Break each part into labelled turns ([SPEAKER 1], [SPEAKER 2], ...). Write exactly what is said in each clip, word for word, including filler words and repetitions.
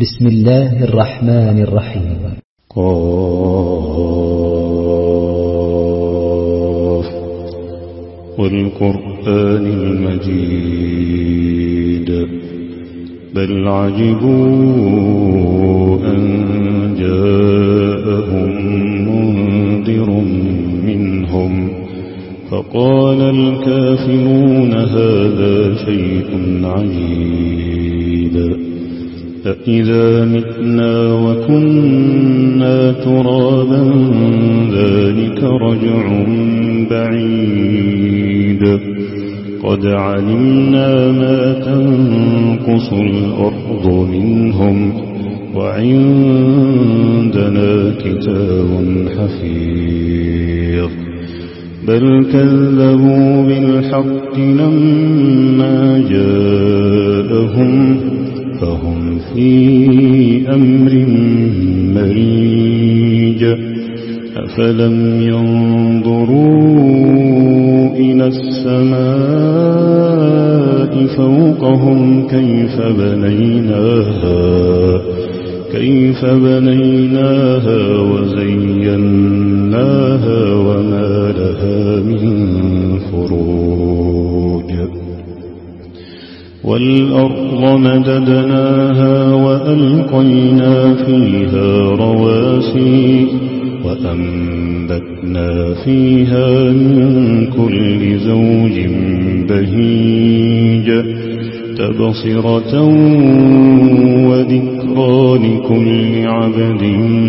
[SPEAKER 1] بسم الله الرحمن الرحيم.
[SPEAKER 2] قاف والقرآن المجيد بل عجبوا أن جاءهم منذر منهم فقال الكافرون هذا شيء عجيب أإذا متنا وكنا ترابا ذلك رجع بعيد قد علمنا ما تنقص الأرض منهم وعندنا كتاب حفيظ بل كذبوا بالحق لما جاءهم فهم في أمر مريج أفلم ينظروا إلى السماء فوقهم كيف بنيناها كيف بنيناها وزيناها وما لها من فروج والأرض مددناها وألقينا فيها رواسي وأنبتنا فيها من كل زوج بهيج تبصرة وذكرى لكل عبد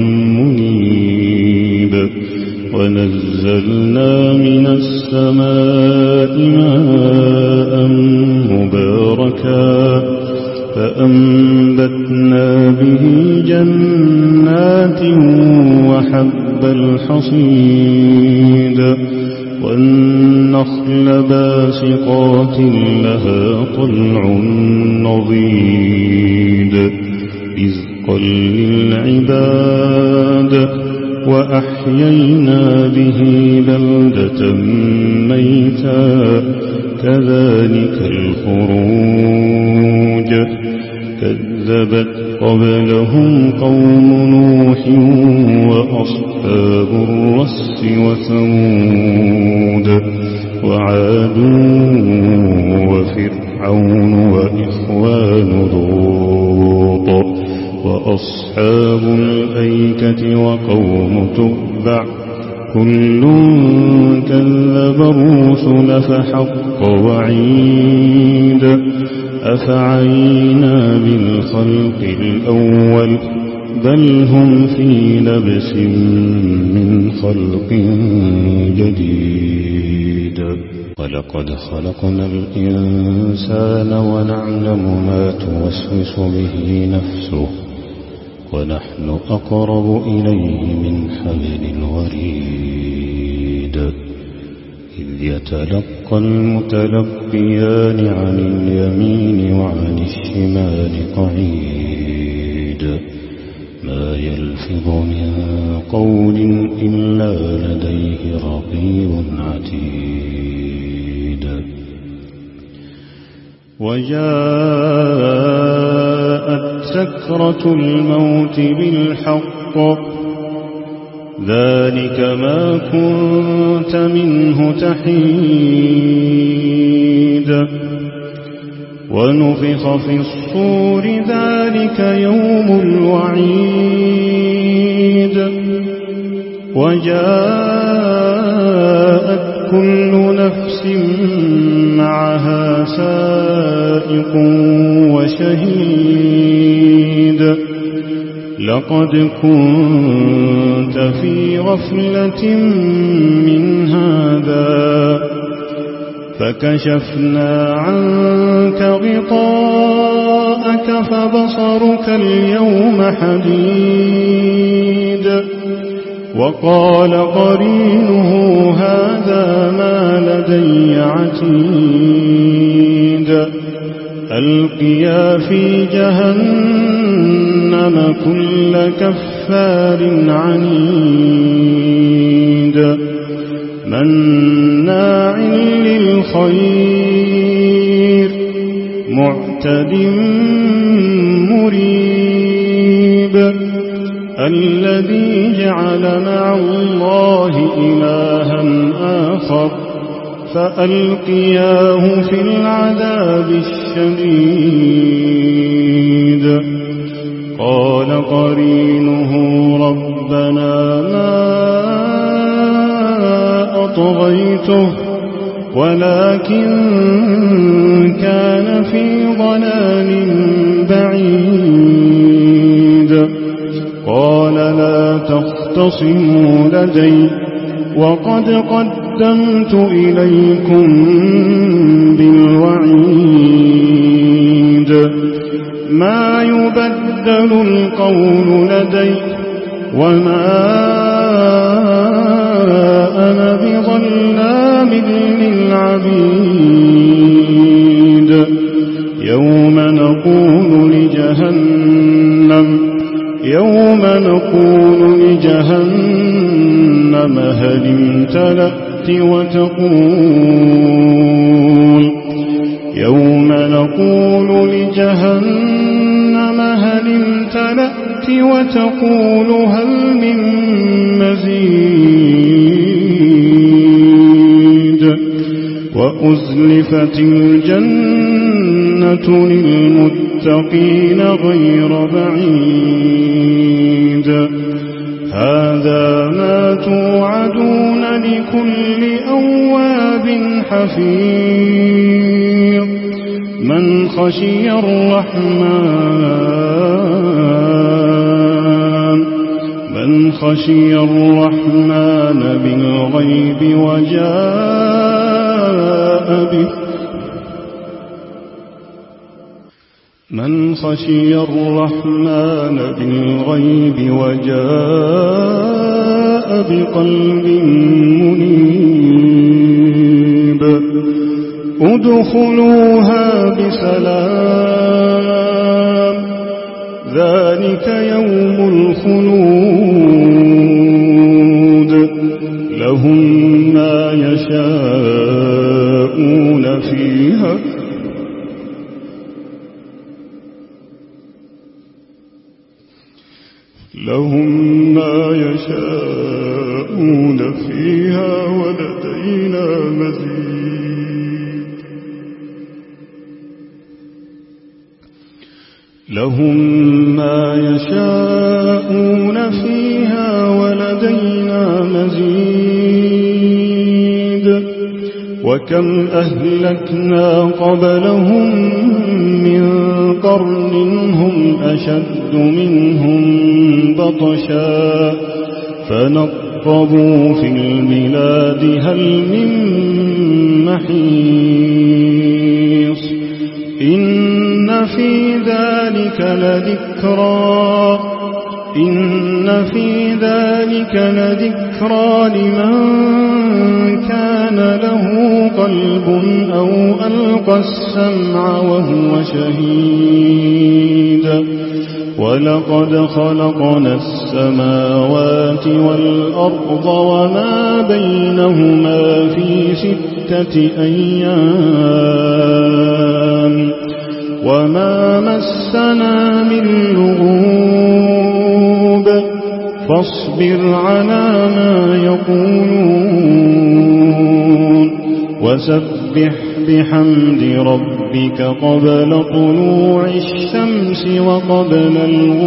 [SPEAKER 2] منيب ونزلنا من السماء ماء مباركا فأنبتنا به جنات وحب الحصيد والنخل باسقات لها طلع نضيد رزقا للعباد وأحيينا به بلدة ميتا كذلك الخروج كذبت قبلهم قوم نوح وأصحاب الرس وثمود وعاد وفرعون وإخوان لوط وأصحاب الأيكة وقوم تبع كل كذب الرسل فحق وعيد أفعينا بالخلق الأول بل هم في لبس من خلق جديد ولقد خلقنا الإنسان ونعلم ما توسوس به نفسه ونحن أقرب إليه من حبل الوريد إذ يتلقى المتلقيان عن اليمين وعن الشمال قعيد ما يلفظ من قول إلا لديه رقيب عتيد وجاءت سكرة الموت بالحق ذلك ما كنت منه تحيد ونفخ في الصور ذلك يوم الوعيد وجاءت كل نفس معها سائق وشهيد لقد كنت في غفلة من هذا فكشفنا عنك غطاءك فبصرك اليوم حديد وقال قرينه هذا ما لدي عتيد ألقيا في جهنم كل كفار عنيد مناع للخير معتد مريب الذي جعل مع الله إلها آخر فألقياه في العذاب الشديد. قال قرينه ربنا ما أطغيته ولكن كان في ضلال بعيد. قال لا تختصموا لدي وقد قدمت إليكم بالوعيد. ما يبدل القول لدي وما أنا بظلام للعبيد. يوم نقول لجهنم يوم نقول لجهنم هل امتلأت وتقول يوم نقول لجهنم هل امتلأت وتقول هل من مزيد. وأزلفت الجنة للمتقين غير بعيد. هذا ما توعدون لكل أواب حفيظ. من خشي الرحمن من خشي الرحمن بالغيب وجاء به من خشي الرحمن بالغيب وجاء بقلب منيب. ادخلوها بسلام ذلك يوم الخلود. لهم ما يشاءون فيها لهم ما يشاءون فيها ولدينا مزيد. لهم ما يشاءون فيها ولدينا مزيد. وكم أهلكنا قبلهم من قرن هم أشد منهم بطشا فنقبوا في البلاد هل من محيص. إن في ذلك لذكرى إن في ذلك لذكرى لمن كان له قلب أو ألقى السمع وهو شهيد. ولقد خلقنا السماوات والأرض وما بينهما في ستة أيام وما مسنا من لغوب. فاصبر على ما يقولون وسبح بحمد ربك قبل طلوع الشمس وقبل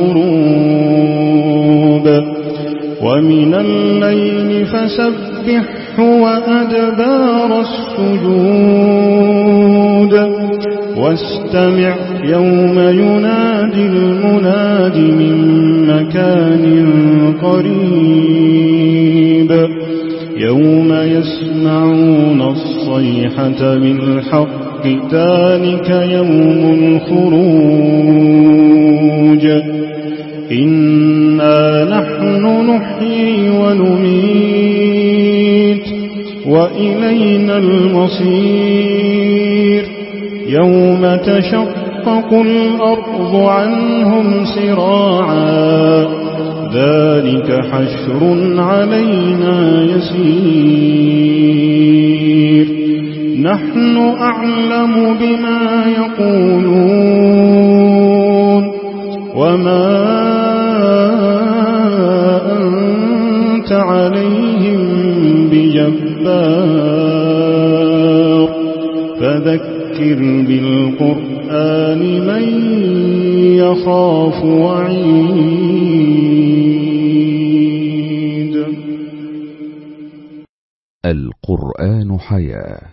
[SPEAKER 2] الغروب. ومن الليل فسبحه وأدبار السجود. واستمع يوم ينادي المناد من مكان قريب. يوم يسمعون الصيحة بالحق ذلك يوم الخروج. إنا نحن نحيي ونميت وإلينا المصير. يوم تشقق الأرض عنهم سراعا ذلك حشر علينا يسير. نحن أعلم بما يقولون وما أنت عليهم بجبار فذكر بالقرآن من يخاف وعيد.
[SPEAKER 3] القرآن حياة.